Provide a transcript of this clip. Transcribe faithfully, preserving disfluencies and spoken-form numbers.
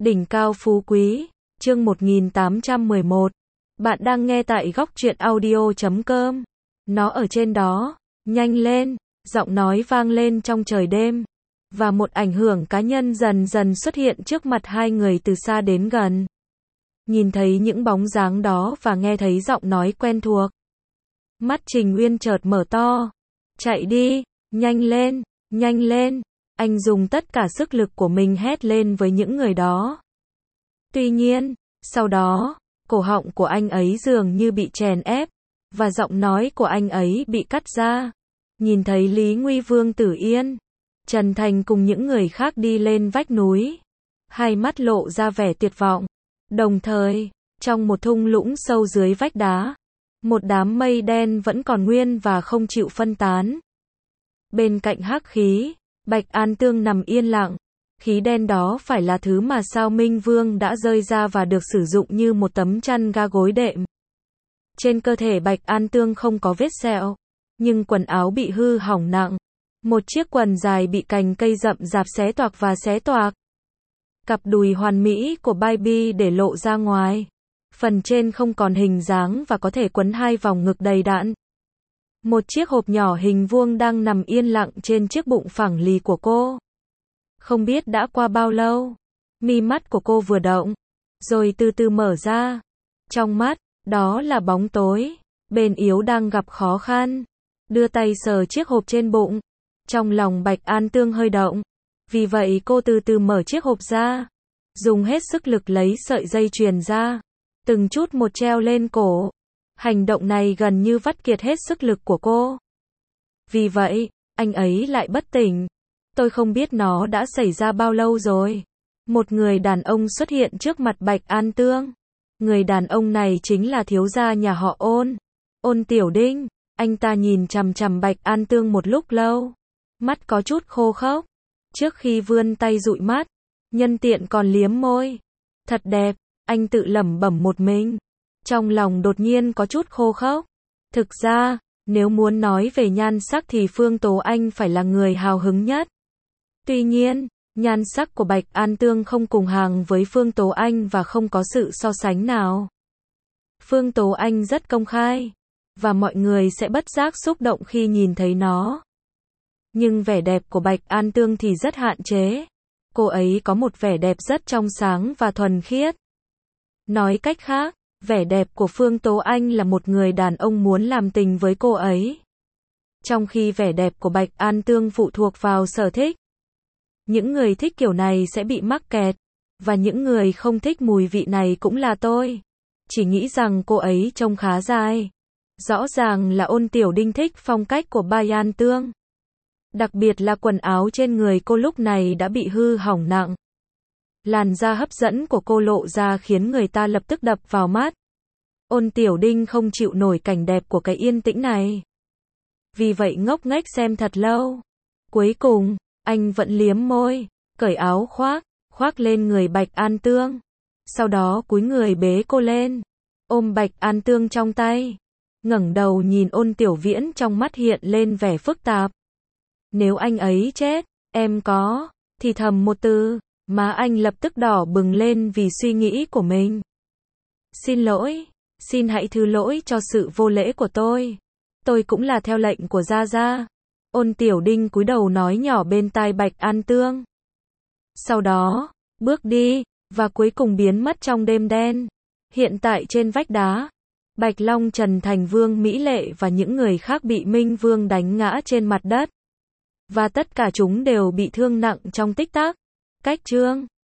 Đỉnh cao phú quý, chương một nghìn tám trăm mười một. Bạn đang nghe tại góc truyện audio chấm com. Nó ở trên đó, nhanh lên, giọng nói vang lên trong trời đêm. Và một ảnh hưởng cá nhân dần dần xuất hiện trước mặt hai người từ xa đến gần. Nhìn thấy những bóng dáng đó và nghe thấy giọng nói quen thuộc. Mắt Trình Uyên chợt mở to. Chạy đi, nhanh lên, nhanh lên. Anh dùng tất cả sức lực của mình hét lên với những người đó. Tuy nhiên, sau đó, cổ họng của anh ấy dường như bị chèn ép, và giọng nói của anh ấy bị cắt ra. Nhìn thấy Lý Nguy Vương Tử Yên, Trần Thành cùng những người khác đi lên vách núi. Hai mắt lộ ra vẻ tuyệt vọng. Đồng thời, trong một thung lũng sâu dưới vách đá, một đám mây đen vẫn còn nguyên và không chịu phân tán. Bên cạnh hắc khí, Bạch An Tương nằm yên lặng. Khí đen đó phải là thứ mà Sao Minh Vương đã rơi ra và được sử dụng như một tấm chăn ga gối đệm. Trên cơ thể Bạch An Tương không có vết sẹo, nhưng quần áo bị hư hỏng nặng. Một chiếc quần dài bị cành cây rậm rạp xé toạc và xé toạc. Cặp đùi hoàn mỹ của Baby để lộ ra ngoài. Phần trên không còn hình dáng và có thể quấn hai vòng ngực đầy đặn. Một chiếc hộp nhỏ hình vuông đang nằm yên lặng trên chiếc bụng phẳng lì của cô. Không biết đã qua bao lâu, mi mắt của cô vừa động, rồi từ từ mở ra. Trong mắt, đó là bóng tối. Bên yếu đang gặp khó khăn. Đưa tay sờ chiếc hộp trên bụng. Trong lòng Bạch An Tương hơi động. Vì vậy cô từ từ mở chiếc hộp ra. Dùng hết sức lực lấy sợi dây chuyền ra. Từng chút một treo lên cổ. Hành động này gần như vắt kiệt hết sức lực của cô. Vì vậy, anh ấy lại bất tỉnh. Tôi không biết nó đã xảy ra bao lâu rồi. Một người đàn ông xuất hiện trước mặt Bạch An Tương. Người đàn ông này chính là thiếu gia nhà họ Ôn. Ôn Tiểu Đinh. Anh ta nhìn chằm chằm Bạch An Tương một lúc lâu. Mắt có chút khô khốc. Trước khi vươn tay dụi mắt, nhân tiện còn liếm môi. Thật đẹp, anh tự lẩm bẩm một mình. Trong lòng đột nhiên có chút khô khốc. Thực ra, nếu muốn nói về nhan sắc thì Phương Tố Anh phải là người hào hứng nhất. Tuy nhiên, nhan sắc của Bạch An Tương không cùng hàng với Phương Tố Anh và không có sự so sánh nào. Phương Tố Anh rất công khai, và mọi người sẽ bất giác xúc động khi nhìn thấy nó. Nhưng vẻ đẹp của Bạch An Tương thì rất hạn chế. Cô ấy có một vẻ đẹp rất trong sáng và thuần khiết. Nói cách khác, vẻ đẹp của Phương Tố Anh là một người đàn ông muốn làm tình với cô ấy. Trong khi vẻ đẹp của Bạch An Tương phụ thuộc vào sở thích. Những người thích kiểu này sẽ bị mắc kẹt, và những người không thích mùi vị này cũng là tôi. Chỉ nghĩ rằng cô ấy trông khá dai. Rõ ràng là Ôn Tiểu Đinh thích phong cách của Bạch An Tương. Đặc biệt là quần áo trên người cô lúc này đã bị hư hỏng nặng. Làn da hấp dẫn của cô lộ ra khiến người ta lập tức đập vào mắt. Ôn Tiểu Đinh không chịu nổi cảnh đẹp của cái yên tĩnh này. Vì vậy ngốc nghếch xem thật lâu. Cuối cùng, anh vẫn liếm môi, cởi áo khoác, khoác lên người Bạch An Tương. Sau đó cúi người bế cô lên, ôm Bạch An Tương trong tay. Ngẩng đầu nhìn Ôn Tiểu Viễn, trong mắt hiện lên vẻ phức tạp. Nếu anh ấy chết, em có, thì thầm một từ, má anh lập tức đỏ bừng lên vì suy nghĩ của mình. Xin lỗi, xin hãy thứ lỗi cho sự vô lễ của tôi. Tôi cũng là theo lệnh của Gia Gia. Ôn Tiểu Đinh cúi đầu nói nhỏ bên tai Bạch An Tương. Sau đó, bước đi, và cuối cùng biến mất trong đêm đen. Hiện tại trên vách đá, Bạch Long, Trần Thành Vương, Mỹ Lệ và những người khác bị Minh Vương đánh ngã trên mặt đất. Và tất cả chúng đều bị thương nặng trong tích tắc. Cách chương